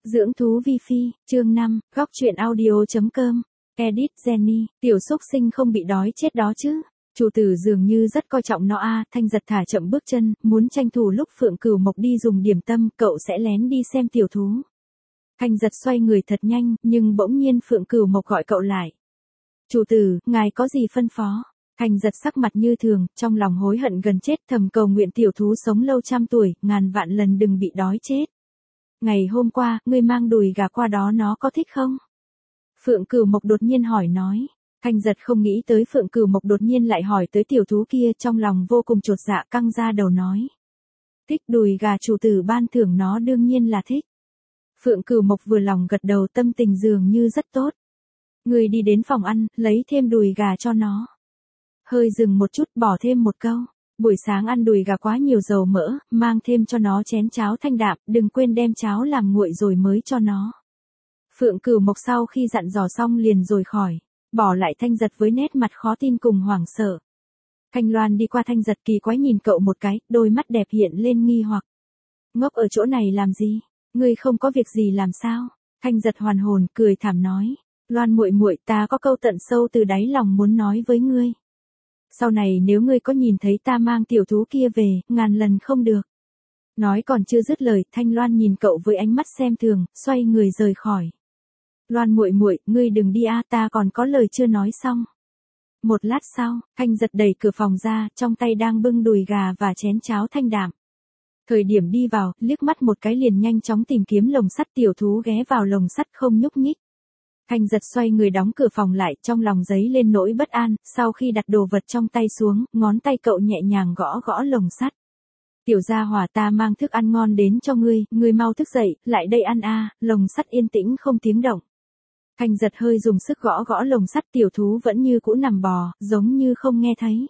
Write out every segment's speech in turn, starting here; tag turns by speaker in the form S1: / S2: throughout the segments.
S1: Dưỡng thú vi phi, chương 5, góc truyện audio.com, edit Jenny, tiểu xúc sinh không bị đói chết đó chứ. Chủ tử dường như rất coi trọng nó a. Thanh Giật thả chậm bước chân, muốn tranh thủ lúc Phượng Cửu Mộc đi dùng điểm tâm, cậu sẽ lén đi xem tiểu thú. Thanh Giật xoay người thật nhanh, nhưng bỗng nhiên Phượng Cửu Mộc gọi cậu lại. Chủ tử, ngài có gì phân phó? Thanh Giật sắc mặt như thường, trong lòng hối hận gần chết, thầm cầu nguyện tiểu thú sống lâu trăm tuổi, ngàn vạn lần đừng bị đói chết. Ngày hôm qua, ngươi mang đùi gà qua đó nó có thích không? Phượng Cửu Mộc đột nhiên hỏi nói. Thanh Giật không nghĩ tới Phượng Cửu Mộc đột nhiên lại hỏi tới tiểu thú kia, trong lòng vô cùng chột dạ, căng ra đầu nói. Thích đùi gà, chủ tử ban thưởng nó đương nhiên là thích. Phượng Cửu Mộc vừa lòng gật đầu, tâm tình dường như rất tốt. Ngươi đi đến phòng ăn, lấy thêm đùi gà cho nó. Hơi dừng một chút, bỏ thêm một câu. Buổi sáng ăn đùi gà quá nhiều dầu mỡ, mang thêm cho nó chén cháo thanh đạm, đừng quên đem cháo làm nguội rồi mới cho nó. Phượng Cửu Mộc sau khi dặn dò xong liền rồi khỏi, bỏ lại Thanh Giật với nét mặt khó tin cùng hoảng sợ. Thanh Loan đi qua Thanh Giật kỳ quái nhìn cậu một cái, đôi mắt đẹp hiện lên nghi hoặc. Ngốc ở chỗ này làm gì? Ngươi không có việc gì làm sao? Thanh Giật hoàn hồn, cười thảm nói. Loan muội muội, ta có câu tận sâu từ đáy lòng muốn nói với ngươi. Sau này nếu ngươi có nhìn thấy ta mang tiểu thú kia về, ngàn lần không được. Nói còn chưa dứt lời, Thanh Loan nhìn cậu với ánh mắt xem thường, xoay người rời khỏi. Loan muội muội, ngươi đừng đi a, ta còn có lời chưa nói xong. Một lát sau, Thanh Giật đẩy cửa phòng ra, trong tay đang bưng đùi gà và chén cháo thanh đạm. Thời điểm đi vào, liếc mắt một cái liền nhanh chóng tìm kiếm lồng sắt, tiểu thú ghé vào lồng sắt không nhúc nhích. Thanh Giật xoay người đóng cửa phòng lại, trong lòng dấy lên nỗi bất an, sau khi đặt đồ vật trong tay xuống, ngón tay cậu nhẹ nhàng gõ gõ lồng sắt. Tiểu gia hỏa, ta mang thức ăn ngon đến cho ngươi, ngươi mau thức dậy, lại đây ăn a. Lồng sắt yên tĩnh không tiếng động. Thanh Giật hơi dùng sức gõ gõ lồng sắt, tiểu thú vẫn như cũ nằm bò, giống như không nghe thấy.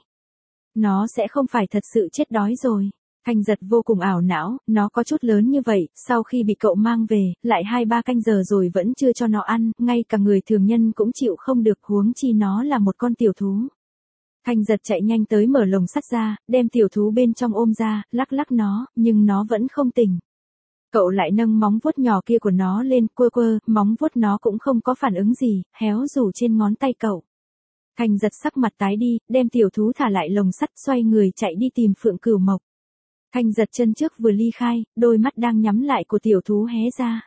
S1: Nó sẽ không phải thật sự chết đói rồi. Thanh Giật vô cùng ảo não, nó có chút lớn như vậy, sau khi bị cậu mang về, lại 2-3 canh giờ rồi vẫn chưa cho nó ăn, ngay cả người thường nhân cũng chịu không được, huống chi nó là một con tiểu thú. Thanh Giật chạy nhanh tới mở lồng sắt ra, đem tiểu thú bên trong ôm ra, lắc lắc nó, nhưng nó vẫn không tỉnh. Cậu lại nâng móng vuốt nhỏ kia của nó lên, quơ quơ, móng vuốt nó cũng không có phản ứng gì, héo rủ trên ngón tay cậu. Thanh Giật sắc mặt tái đi, đem tiểu thú thả lại lồng sắt, xoay người chạy đi tìm Phượng Cửu Mộc. Thanh Giật chân trước vừa ly khai, đôi mắt đang nhắm lại của tiểu thú hé ra.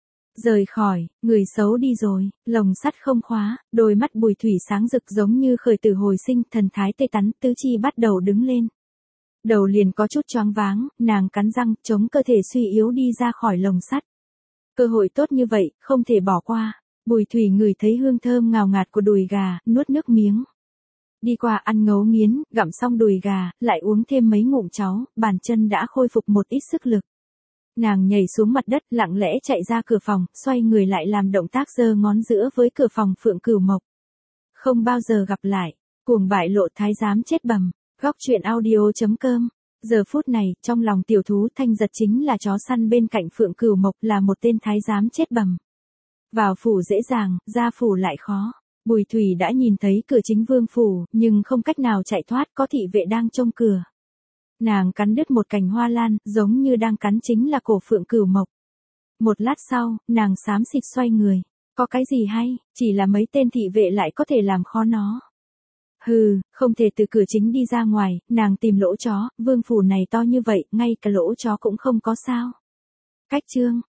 S1: Rời khỏi, người xấu đi rồi, lồng sắt không khóa, đôi mắt Bùi Thủy sáng rực giống như khởi tử hồi sinh, thần thái tê tắn, tứ chi bắt đầu đứng lên. Đầu liền có chút choáng váng, nàng cắn răng, chống cơ thể suy yếu đi ra khỏi lồng sắt. Cơ hội tốt như vậy, không thể bỏ qua. Bùi Thủy ngửi thấy hương thơm ngào ngạt của đùi gà, nuốt nước miếng. Đi qua ăn ngấu nghiến, gặm xong đùi gà, lại uống thêm mấy ngụm cháo, bàn chân đã khôi phục một ít sức lực. Nàng nhảy xuống mặt đất, lặng lẽ chạy ra cửa phòng, xoay người lại làm động tác giơ ngón giữa với cửa phòng Phượng Cửu Mộc. Không bao giờ gặp lại, cuồng bại lộ thái giám chết bầm. Góc truyện audio.com. Giờ phút này, trong lòng tiểu thú Thanh Giật chính là chó săn bên cạnh Phượng Cửu Mộc, là một tên thái giám chết bầm. Vào phủ dễ dàng, ra phủ lại khó. Bùi Thủy đã nhìn thấy cửa chính vương phủ, nhưng không cách nào chạy thoát, có thị vệ đang trông cửa. Nàng cắn đứt một cành hoa lan, giống như đang cắn chính là cổ Phượng Cửu Mộc. Một lát sau, nàng xám xịt xoay người. Có cái gì hay, chỉ là mấy tên thị vệ lại có thể làm khó nó. Hừ, không thể từ cửa chính đi ra ngoài, nàng tìm lỗ chó, vương phủ này to như vậy, ngay cả lỗ chó cũng không có sao. Cách chương.